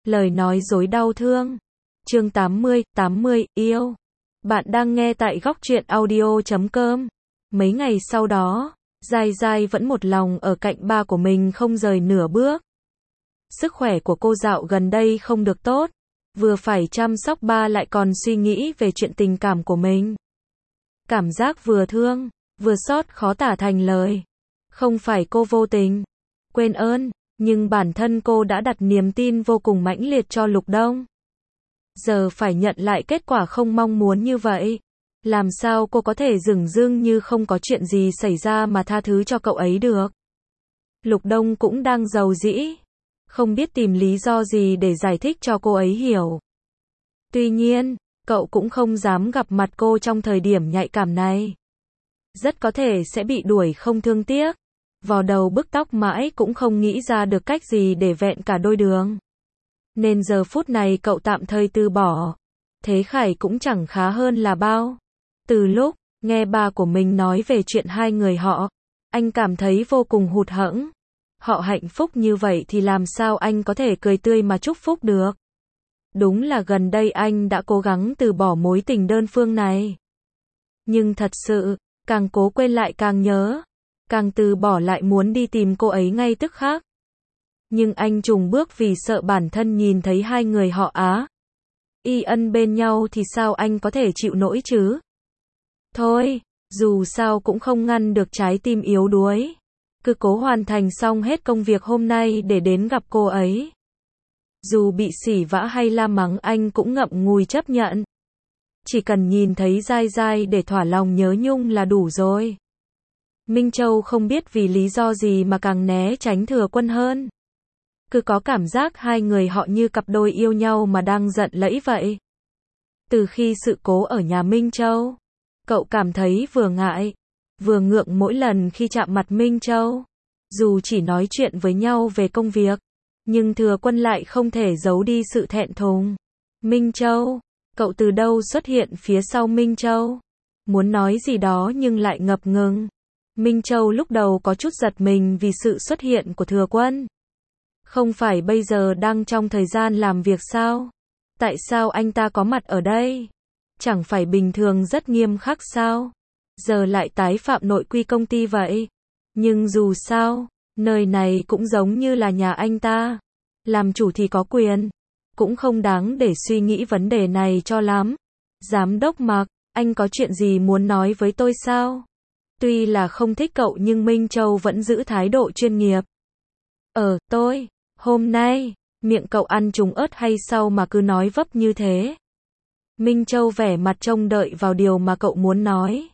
Lời nói dối đau thương. Chương 80, yêu. Bạn đang nghe tại góc truyện audio.com. Mấy ngày sau đó, Giai Giai vẫn một lòng ở cạnh ba của mình không rời nửa bước. Sức khỏe của cô dạo gần đây không được tốt, vừa phải chăm sóc ba lại còn suy nghĩ về chuyện tình cảm của mình. Cảm giác vừa thương, vừa xót khó tả thành lời. Không phải cô vô tình, quên ơn, nhưng bản thân cô đã đặt niềm tin vô cùng mãnh liệt cho Lục Đông. Giờ phải nhận lại kết quả không mong muốn như vậy. Làm sao cô có thể dửng dưng như không có chuyện gì xảy ra mà tha thứ cho cậu ấy được? Lục Đông cũng đang giàu dĩ, không biết tìm lý do gì để giải thích cho cô ấy hiểu. Tuy nhiên, cậu cũng không dám gặp mặt cô trong thời điểm nhạy cảm này. Rất có thể sẽ bị đuổi không thương tiếc. Vò đầu bứt tóc mãi cũng không nghĩ ra được cách gì để vẹn cả đôi đường. Nên giờ phút này cậu tạm thời từ bỏ. Thế Khải cũng chẳng khá hơn là bao. Từ lúc nghe ba của mình nói về chuyện hai người họ, anh cảm thấy vô cùng hụt hẫng. Họ hạnh phúc như vậy thì làm sao anh có thể cười tươi mà chúc phúc được? Đúng là gần đây anh đã cố gắng từ bỏ mối tình đơn phương này. Nhưng thật sự, càng cố quên lại càng nhớ. Càng từ bỏ lại muốn đi tìm cô ấy ngay tức khắc. Nhưng anh chùng bước vì sợ bản thân nhìn thấy hai người họ y ân bên nhau thì sao anh có thể chịu nổi chứ? Thôi, dù sao cũng không ngăn được trái tim yếu đuối. Cứ cố hoàn thành xong hết công việc hôm nay để đến gặp cô ấy. Dù bị sỉ vả hay la mắng anh cũng ngậm ngùi chấp nhận. Chỉ cần nhìn thấy Giai Giai để thỏa lòng nhớ nhung là đủ rồi. Minh Châu không biết vì lý do gì mà càng né tránh Thừa Quân hơn. Cứ có cảm giác hai người họ như cặp đôi yêu nhau mà đang giận lẫy vậy. Từ khi sự cố ở nhà Minh Châu, cậu cảm thấy vừa ngại, vừa ngượng mỗi lần khi chạm mặt Minh Châu. Dù chỉ nói chuyện với nhau về công việc, nhưng Thừa Quân lại không thể giấu đi sự thẹn thùng. Minh Châu, cậu từ đâu xuất hiện phía sau Minh Châu? Muốn nói gì đó nhưng lại ngập ngừng. Minh Châu lúc đầu có chút giật mình vì sự xuất hiện của Thừa Quân. Không phải bây giờ đang trong thời gian làm việc sao? Tại sao anh ta có mặt ở đây? Chẳng phải bình thường rất nghiêm khắc sao? Giờ lại tái phạm nội quy công ty vậy. Nhưng dù sao, nơi này cũng giống như là nhà anh ta. Làm chủ thì có quyền. Cũng không đáng để suy nghĩ vấn đề này cho lắm. Giám đốc Mạc, anh có chuyện gì muốn nói với tôi sao? Tuy là không thích cậu nhưng Minh Châu vẫn giữ thái độ chuyên nghiệp. Tôi, hôm nay, miệng cậu ăn trùng ớt hay sao mà cứ nói vấp như thế? Minh Châu vẻ mặt trông đợi vào điều mà cậu muốn nói.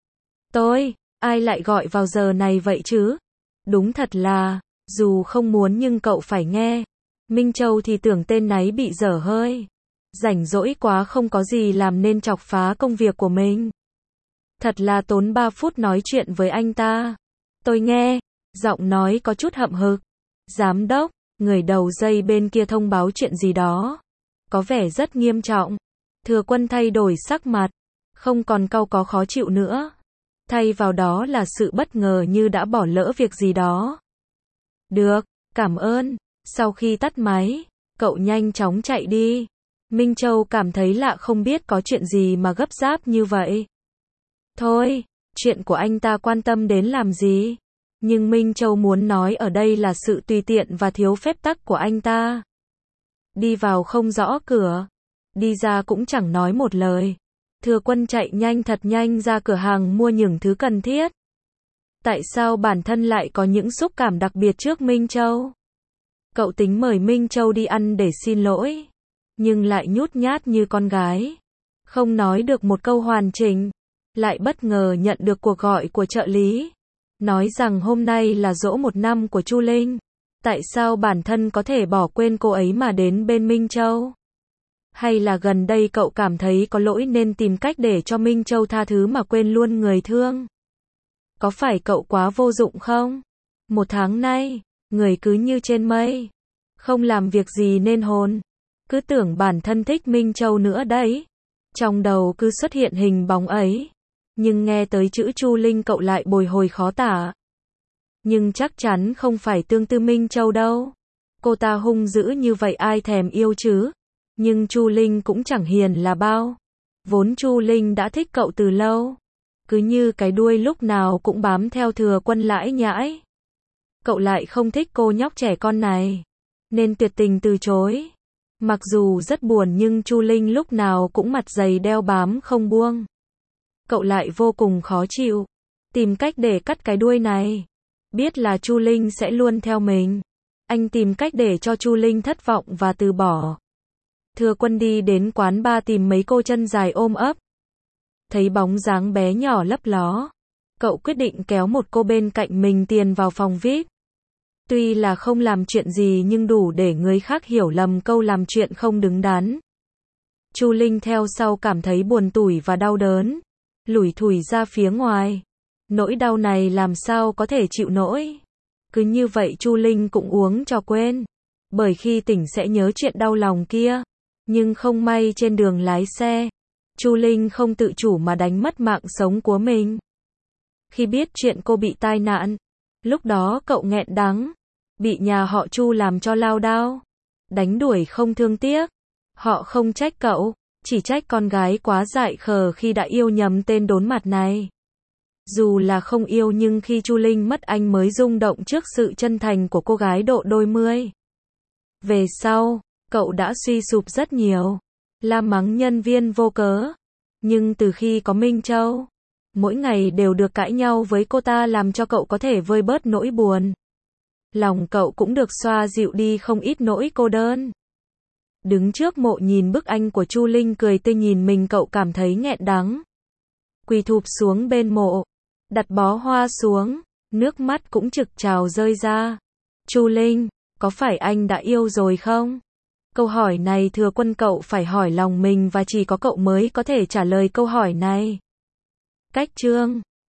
Ai lại gọi vào giờ này vậy chứ? Đúng thật là, dù không muốn nhưng cậu phải nghe. Minh Châu thì tưởng tên náy bị dở hơi. Rảnh rỗi quá không có gì làm nên chọc phá công việc của mình. Thật là tốn 3 phút nói chuyện với anh ta. Tôi nghe, giọng nói có chút hậm hực. Giám đốc, người đầu dây bên kia thông báo chuyện gì đó. Có vẻ rất nghiêm trọng. Thừa Quân thay đổi sắc mặt. Không còn cau có khó chịu nữa. Thay vào đó là sự bất ngờ như đã bỏ lỡ việc gì đó. Được, cảm ơn. Sau khi tắt máy, cậu nhanh chóng chạy đi. Minh Châu cảm thấy lạ không biết có chuyện gì mà gấp gáp như vậy. Thôi, chuyện của anh ta quan tâm đến làm gì? Nhưng Minh Châu muốn nói ở đây là sự tùy tiện và thiếu phép tắc của anh ta. Đi vào không rõ cửa, đi ra cũng chẳng nói một lời. Thừa Quân chạy nhanh thật nhanh ra cửa hàng mua những thứ cần thiết. Tại sao bản thân lại có những xúc cảm đặc biệt trước Minh Châu? Cậu tính mời Minh Châu đi ăn để xin lỗi, nhưng lại nhút nhát như con gái. Không nói được một câu hoàn chỉnh. Lại bất ngờ nhận được cuộc gọi của trợ lý. Nói rằng hôm nay là giỗ 1 năm của Chu Linh. Tại sao bản thân có thể bỏ quên cô ấy mà đến bên Minh Châu? Hay là gần đây cậu cảm thấy có lỗi nên tìm cách để cho Minh Châu tha thứ mà quên luôn người thương? Có phải cậu quá vô dụng không? 1 tháng nay, người cứ như trên mây. Không làm việc gì nên hồn. Cứ tưởng bản thân thích Minh Châu nữa đấy. Trong đầu cứ xuất hiện hình bóng ấy. Nhưng nghe tới chữ Chu Linh cậu lại bồi hồi khó tả. Nhưng chắc chắn không phải tương tư Minh Châu đâu. Cô ta hung dữ như vậy ai thèm yêu chứ? Nhưng Chu Linh cũng chẳng hiền là bao. Vốn Chu Linh đã thích cậu từ lâu. Cứ như cái đuôi lúc nào cũng bám theo Thừa Quân lãi nhãi. Cậu lại không thích cô nhóc trẻ con này. Nên tuyệt tình từ chối. Mặc dù rất buồn nhưng Chu Linh lúc nào cũng mặt dày đeo bám không buông. Cậu lại vô cùng khó chịu. Tìm cách để cắt cái đuôi này. Biết là Chu Linh sẽ luôn theo mình. Anh tìm cách để cho Chu Linh thất vọng và từ bỏ. Thừa Quân đi đến quán bar tìm mấy cô chân dài ôm ấp. Thấy bóng dáng bé nhỏ lấp ló. Cậu quyết định kéo một cô bên cạnh mình tiền vào phòng VIP. Tuy là không làm chuyện gì nhưng đủ để người khác hiểu lầm câu làm chuyện không đứng đắn. Chu Linh theo sau cảm thấy buồn tủi và đau đớn. Lủi thủi ra phía ngoài. Nỗi đau này làm sao có thể chịu nổi. Cứ như vậy Chu Linh cũng uống cho quên. Bởi khi tỉnh sẽ nhớ chuyện đau lòng kia. Nhưng không may trên đường lái xe. Chu Linh không tự chủ mà đánh mất mạng sống của mình. Khi biết chuyện cô bị tai nạn. Lúc đó cậu nghẹn đắng. Bị nhà họ Chu làm cho lao đao. Đánh đuổi không thương tiếc. Họ không trách cậu. Chỉ trách con gái quá dại khờ khi đã yêu nhầm tên đốn mặt này. Dù là không yêu nhưng khi Chu Linh mất anh mới rung động trước sự chân thành của cô gái độ đôi mươi. Về sau, cậu đã suy sụp rất nhiều. La mắng nhân viên vô cớ. Nhưng từ khi có Minh Châu, mỗi ngày đều được cãi nhau với cô ta làm cho cậu có thể vơi bớt nỗi buồn. Lòng cậu cũng được xoa dịu đi không ít nỗi cô đơn. Đứng trước mộ nhìn bức ảnh của Chu Linh cười tươi nhìn mình cậu cảm thấy nghẹn đắng. Quỳ thụp xuống bên mộ, đặt bó hoa xuống, nước mắt cũng trực trào rơi ra. Chu Linh, có phải anh đã yêu rồi không? Câu hỏi này Thừa Quân cậu phải hỏi lòng mình và chỉ có cậu mới có thể trả lời câu hỏi này. Cách chương